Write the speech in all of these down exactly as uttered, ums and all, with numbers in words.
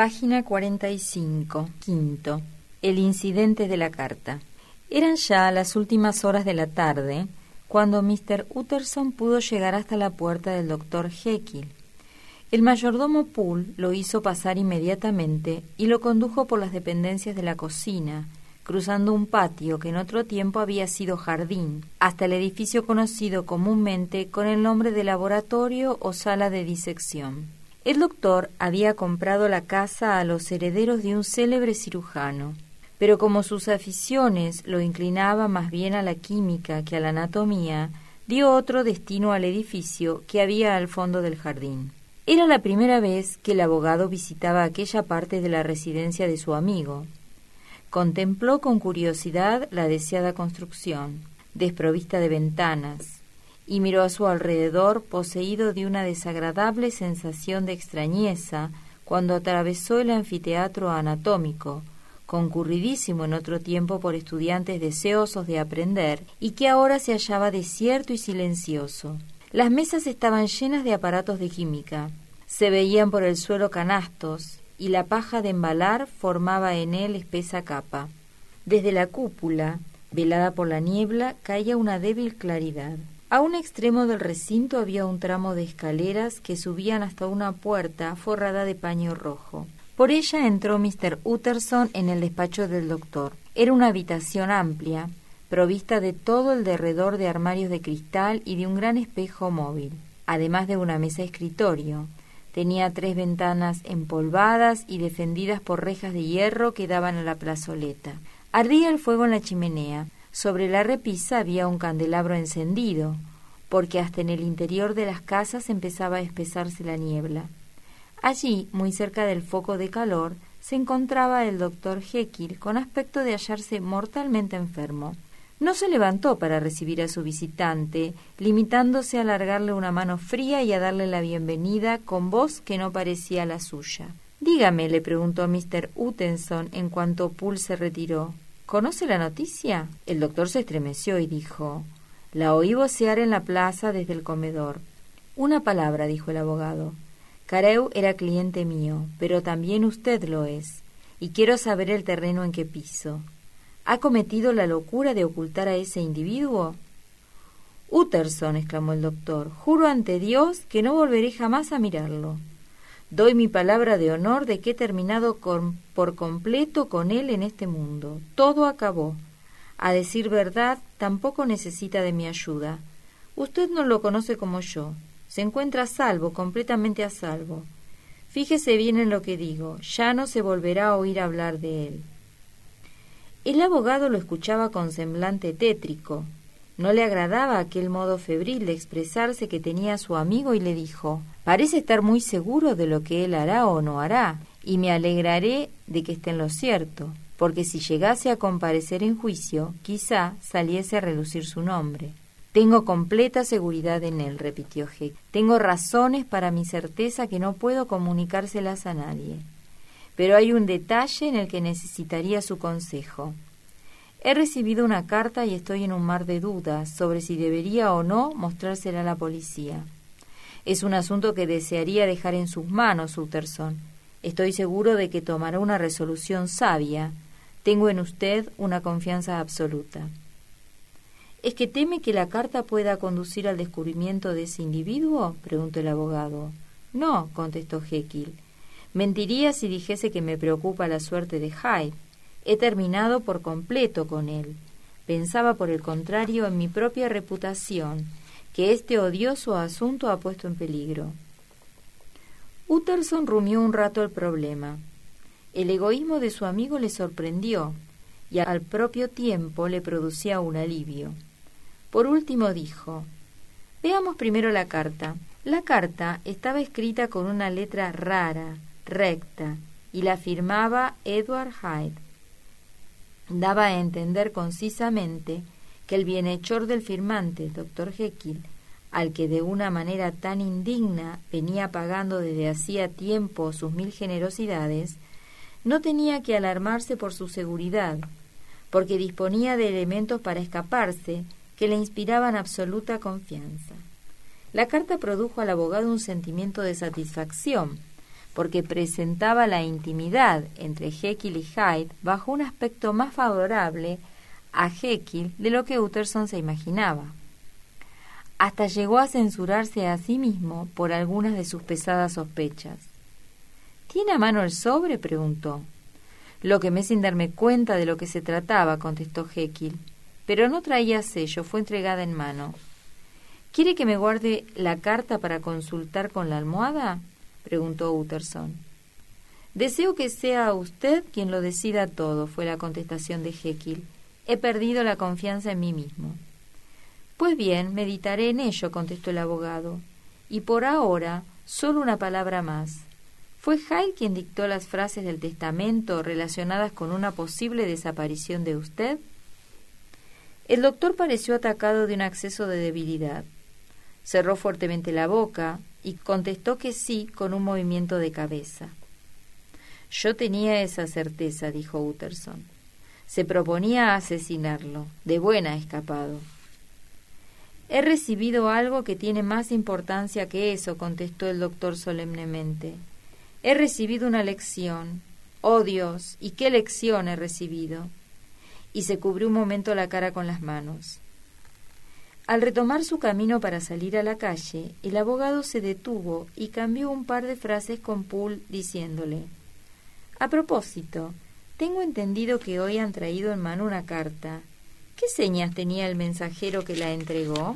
Página cuarenta y cinco. Quinto. El incidente de la carta. Eran ya las últimas horas de la tarde cuando mister Utterson pudo llegar hasta la puerta del doctor Jekyll. El mayordomo Poole lo hizo pasar inmediatamente y lo condujo por las dependencias de la cocina, cruzando un patio que en otro tiempo había sido jardín, hasta el edificio conocido comúnmente con el nombre de laboratorio o sala de disección. El doctor había comprado la casa a los herederos de un célebre cirujano, pero como sus aficiones lo inclinaban más bien a la química que a la anatomía, dio otro destino al edificio que había al fondo del jardín. Era la primera vez que el abogado visitaba aquella parte de la residencia de su amigo. Contempló con curiosidad la deseada construcción, desprovista de ventanas, y miró a su alrededor poseído de una desagradable sensación de extrañeza cuando atravesó el anfiteatro anatómico, concurridísimo en otro tiempo por estudiantes deseosos de aprender y que ahora se hallaba desierto y silencioso. Las mesas estaban llenas de aparatos de química, se veían por el suelo canastos y la paja de embalar formaba en él espesa capa. Desde la cúpula, velada por la niebla, caía una débil claridad. A un extremo del recinto había un tramo de escaleras que subían hasta una puerta forrada de paño rojo. Por ella entró mister Utterson en el despacho del doctor. Era una habitación amplia, provista de todo el derredor de armarios de cristal y de un gran espejo móvil, además de una mesa escritorio. Tenía tres ventanas empolvadas y defendidas por rejas de hierro que daban a la plazoleta. Ardía el fuego en la chimenea. Sobre la repisa había un candelabro encendido, porque hasta en el interior de las casas empezaba a espesarse la niebla. Allí, muy cerca del foco de calor, se encontraba el doctor Jekyll con aspecto de hallarse mortalmente enfermo. No se levantó para recibir a su visitante, limitándose a alargarle una mano fría y a darle la bienvenida con voz que no parecía la suya. «Dígame», le preguntó mister Utterson en cuanto Poole se retiró, «¿conoce la noticia?» El doctor se estremeció y dijo, «La oí vocear en la plaza desde el comedor». «Una palabra», dijo el abogado. «Carew era cliente mío, pero también usted lo es, y quiero saber el terreno en que piso. ¿Ha cometido la locura de ocultar a ese individuo?» «Utterson», exclamó el doctor, «juro ante Dios que no volveré jamás a mirarlo. Doy mi palabra de honor de que he terminado con, por completo con él en este mundo. Todo acabó. A decir verdad, tampoco necesita de mi ayuda. Usted no lo conoce como yo. Se encuentra a salvo, completamente a salvo. Fíjese bien en lo que digo. Ya no se volverá a oír hablar de él». El abogado lo escuchaba con semblante tétrico. No le agradaba aquel modo febril de expresarse que tenía su amigo y le dijo, «Parece estar muy seguro de lo que él hará o no hará, y me alegraré de que esté en lo cierto, porque si llegase a comparecer en juicio, quizá saliese a relucir su nombre». «Tengo completa seguridad en él», repitió Heck. «Tengo razones para mi certeza que no puedo comunicárselas a nadie. Pero hay un detalle en el que necesitaría su consejo. He recibido una carta y estoy en un mar de dudas sobre si debería o no mostrársela a la policía. Es un asunto que desearía dejar en sus manos, Utterson. Estoy seguro de que tomará una resolución sabia. Tengo en usted una confianza absoluta». «¿Es que teme que la carta pueda conducir al descubrimiento de ese individuo?», preguntó el abogado. «No», contestó Jekyll. «Mentiría si dijese que me preocupa la suerte de Hyde. He terminado por completo con él. Pensaba, por el contrario, en mi propia reputación, que este odioso asunto ha puesto en peligro». Utterson rumió un rato el problema. El egoísmo de su amigo le sorprendió y al propio tiempo le producía un alivio. Por último dijo, «Veamos primero la carta». La carta estaba escrita con una letra rara, recta, y la firmaba Edward Hyde. Daba a entender concisamente que el bienhechor del firmante, doctor Jekyll, al que de una manera tan indigna venía pagando desde hacía tiempo sus mil generosidades, no tenía que alarmarse por su seguridad, porque disponía de elementos para escaparse que le inspiraban absoluta confianza. La carta produjo al abogado un sentimiento de satisfacción, porque presentaba la intimidad entre Jekyll y Hyde bajo un aspecto más favorable a Jekyll de lo que Utterson se imaginaba. Hasta llegó a censurarse a sí mismo por algunas de sus pesadas sospechas. ¿Tiene a mano el sobre?, preguntó. Lo quemé sin darme cuenta de lo que se trataba, contestó Jekyll, pero no traía sello, fue entregada en mano. ¿Quiere que me guarde la carta para consultar con la almohada?, preguntó Utterson. Deseo que sea usted quien lo decida todo, fue la contestación de Jekyll. He perdido la confianza en mí mismo. Pues bien, meditaré en ello, contestó el abogado. Y por ahora, solo una palabra más. ¿Fue Hyde quien dictó las frases del testamento relacionadas con una posible desaparición de usted? El doctor pareció atacado de un acceso de debilidad. Cerró fuertemente la boca y contestó que sí con un movimiento de cabeza. Yo tenía esa certeza, dijo Utterson. Se proponía asesinarlo. De buena ha escapado. He recibido algo que tiene más importancia que eso, contestó el doctor solemnemente. He recibido una lección. Oh, Dios, ¿y qué lección he recibido? Y se cubrió un momento la cara con las manos. Al retomar su camino para salir a la calle, el abogado se detuvo y cambió un par de frases con Poole, diciéndole: A propósito, tengo entendido que hoy han traído en mano una carta. ¿Qué señas tenía el mensajero que la entregó?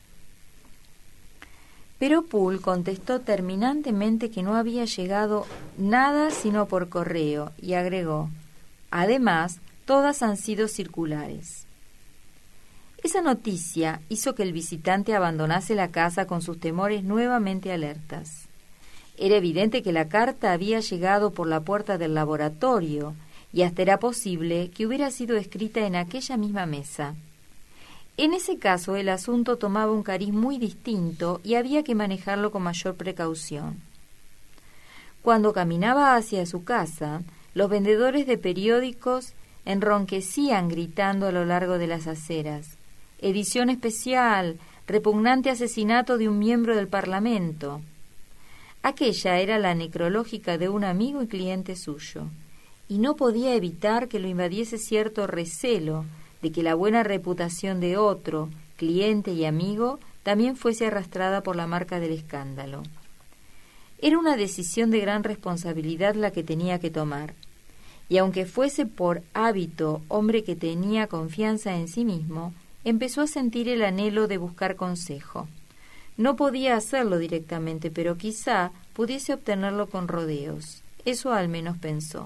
Pero Poole contestó terminantemente que no había llegado nada sino por correo y agregó: Además, todas han sido circulares. Esa noticia hizo que el visitante abandonase la casa con sus temores nuevamente alertas. Era evidente que la carta había llegado por la puerta del laboratorio y hasta era posible que hubiera sido escrita en aquella misma mesa. En ese caso, el asunto tomaba un cariz muy distinto y había que manejarlo con mayor precaución. Cuando caminaba hacia su casa, los vendedores de periódicos enronquecían gritando a lo largo de las aceras: «Edición especial, repugnante asesinato de un miembro del Parlamento». Aquella era la necrológica de un amigo y cliente suyo, y no podía evitar que lo invadiese cierto recelo de que la buena reputación de otro, cliente y amigo, también fuese arrastrada por la marca del escándalo. Era una decisión de gran responsabilidad la que tenía que tomar, y aunque fuese por hábito hombre que tenía confianza en sí mismo, empezó a sentir el anhelo de buscar consejo. No podía hacerlo directamente, pero quizá pudiese obtenerlo con rodeos. Eso al menos pensó.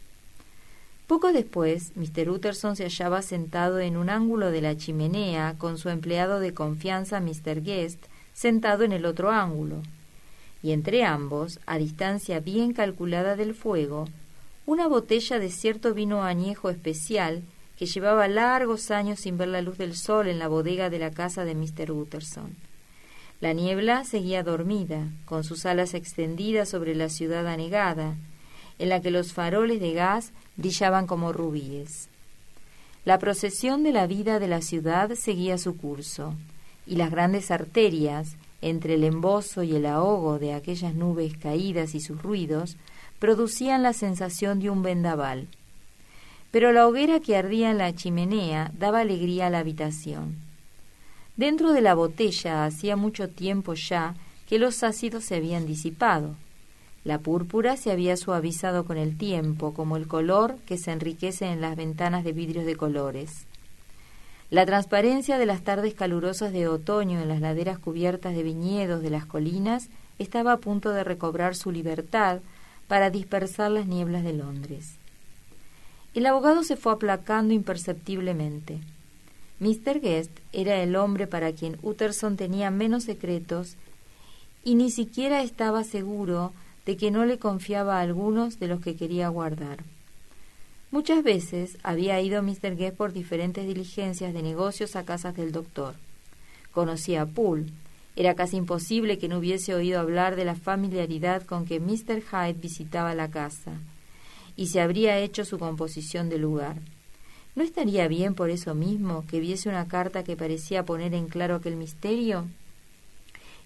Poco después, mister Utterson se hallaba sentado en un ángulo de la chimenea con su empleado de confianza, mister Guest, sentado en el otro ángulo. Y entre ambos, a distancia bien calculada del fuego, una botella de cierto vino añejo especial que llevaba largos años sin ver la luz del sol en la bodega de la casa de mister Utterson. La niebla seguía dormida, con sus alas extendidas sobre la ciudad anegada, en la que los faroles de gas brillaban como rubíes. La procesión de la vida de la ciudad seguía su curso, y las grandes arterias, entre el embozo y el ahogo de aquellas nubes caídas y sus ruidos, producían la sensación de un vendaval. Pero la hoguera que ardía en la chimenea daba alegría a la habitación. Dentro de la botella hacía mucho tiempo ya que los ácidos se habían disipado. La púrpura se había suavizado con el tiempo, como el color que se enriquece en las ventanas de vidrios de colores. La transparencia de las tardes calurosas de otoño en las laderas cubiertas de viñedos de las colinas estaba a punto de recobrar su libertad para dispersar las nieblas de Londres. El abogado se fue aplacando imperceptiblemente. mister Guest era el hombre para quien Utterson tenía menos secretos y ni siquiera estaba seguro de que no le confiaba algunos de los que quería guardar. Muchas veces había ido mister Guest por diferentes diligencias de negocios a casas del doctor. Conocía a Poole. Era casi imposible que no hubiese oído hablar de la familiaridad con que mister Hyde visitaba la casa, y se habría hecho su composición del lugar. ¿No estaría bien por eso mismo que viese una carta que parecía poner en claro aquel misterio?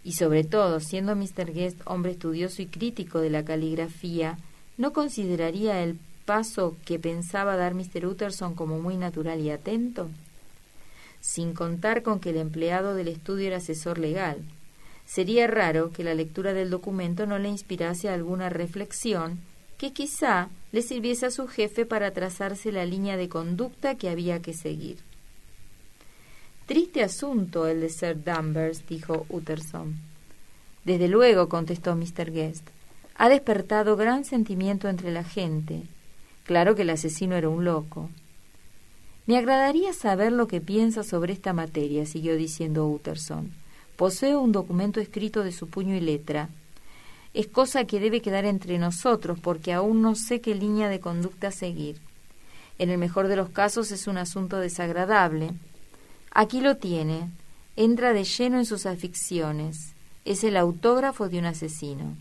Y sobre todo, siendo mister Guest hombre estudioso y crítico de la caligrafía, ¿no consideraría el paso que pensaba dar mister Utterson como muy natural y atento? Sin contar con que el empleado del estudio era asesor legal. Sería raro que la lectura del documento no le inspirase alguna reflexión que quizá le sirviese a su jefe para trazarse la línea de conducta que había que seguir. Triste asunto el de Sir Danvers, dijo Utterson. Desde luego, contestó mister Guest. Ha despertado gran sentimiento entre la gente. Claro que el asesino era un loco. Me agradaría saber lo que piensa sobre esta materia, siguió diciendo Utterson. Poseo un documento escrito de su puño y letra. Es cosa que debe quedar entre nosotros, porque aún no sé qué línea de conducta seguir. En el mejor de los casos es un asunto desagradable. Aquí lo tiene. Entra de lleno en sus aficiones. Es el autógrafo de un asesino.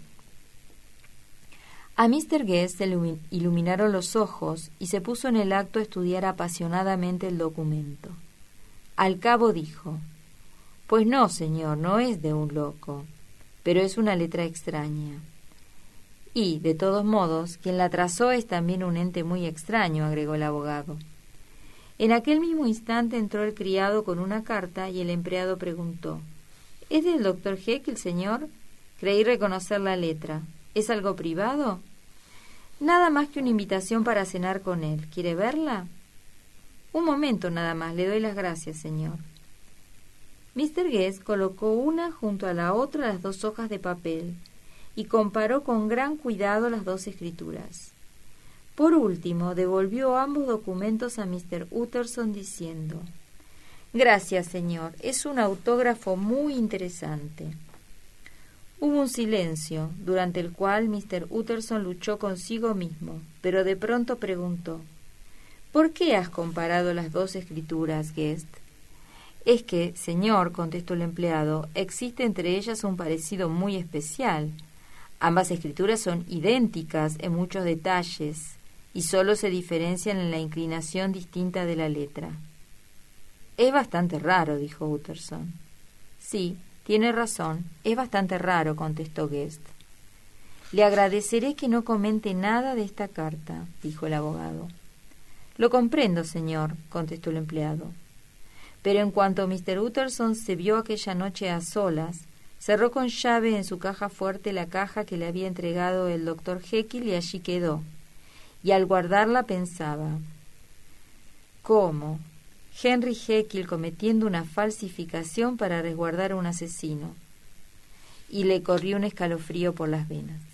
A mister Guest se le iluminaron los ojos y se puso en el acto a estudiar apasionadamente el documento. Al cabo dijo: «Pues no, señor, no es de un loco, pero es una letra extraña. Y, de todos modos, quien la trazó es también un ente muy extraño», agregó el abogado. En aquel mismo instante entró el criado con una carta y el empleado preguntó: «¿Es del doctor Jekyll, señor? Creí reconocer la letra. ¿Es algo privado?» «Nada más que una invitación para cenar con él. ¿Quiere verla?» «Un momento nada más. Le doy las gracias, señor». mister Guest colocó una junto a la otra las dos hojas de papel y comparó con gran cuidado las dos escrituras. Por último, devolvió ambos documentos a mister Utterson diciendo: «Gracias, señor. Es un autógrafo muy interesante». Hubo un silencio, durante el cual mister Utterson luchó consigo mismo, pero de pronto preguntó: «¿Por qué has comparado las dos escrituras, Guest?» «Es que, señor», contestó el empleado, «existe entre ellas un parecido muy especial. Ambas escrituras son idénticas en muchos detalles y solo se diferencian en la inclinación distinta de la letra». «Es bastante raro», dijo Utterson. «Sí, tiene razón, es bastante raro», contestó Guest. «Le agradeceré que no comente nada de esta carta», dijo el abogado. «Lo comprendo, señor», contestó el empleado. Pero en cuanto mister Utterson se vio aquella noche a solas, cerró con llave en su caja fuerte la caja que le había entregado el doctor Jekyll y allí quedó. Y al guardarla pensaba: ¿cómo? Henry Jekyll cometiendo una falsificación para resguardar a un asesino. Y le corrió un escalofrío por las venas.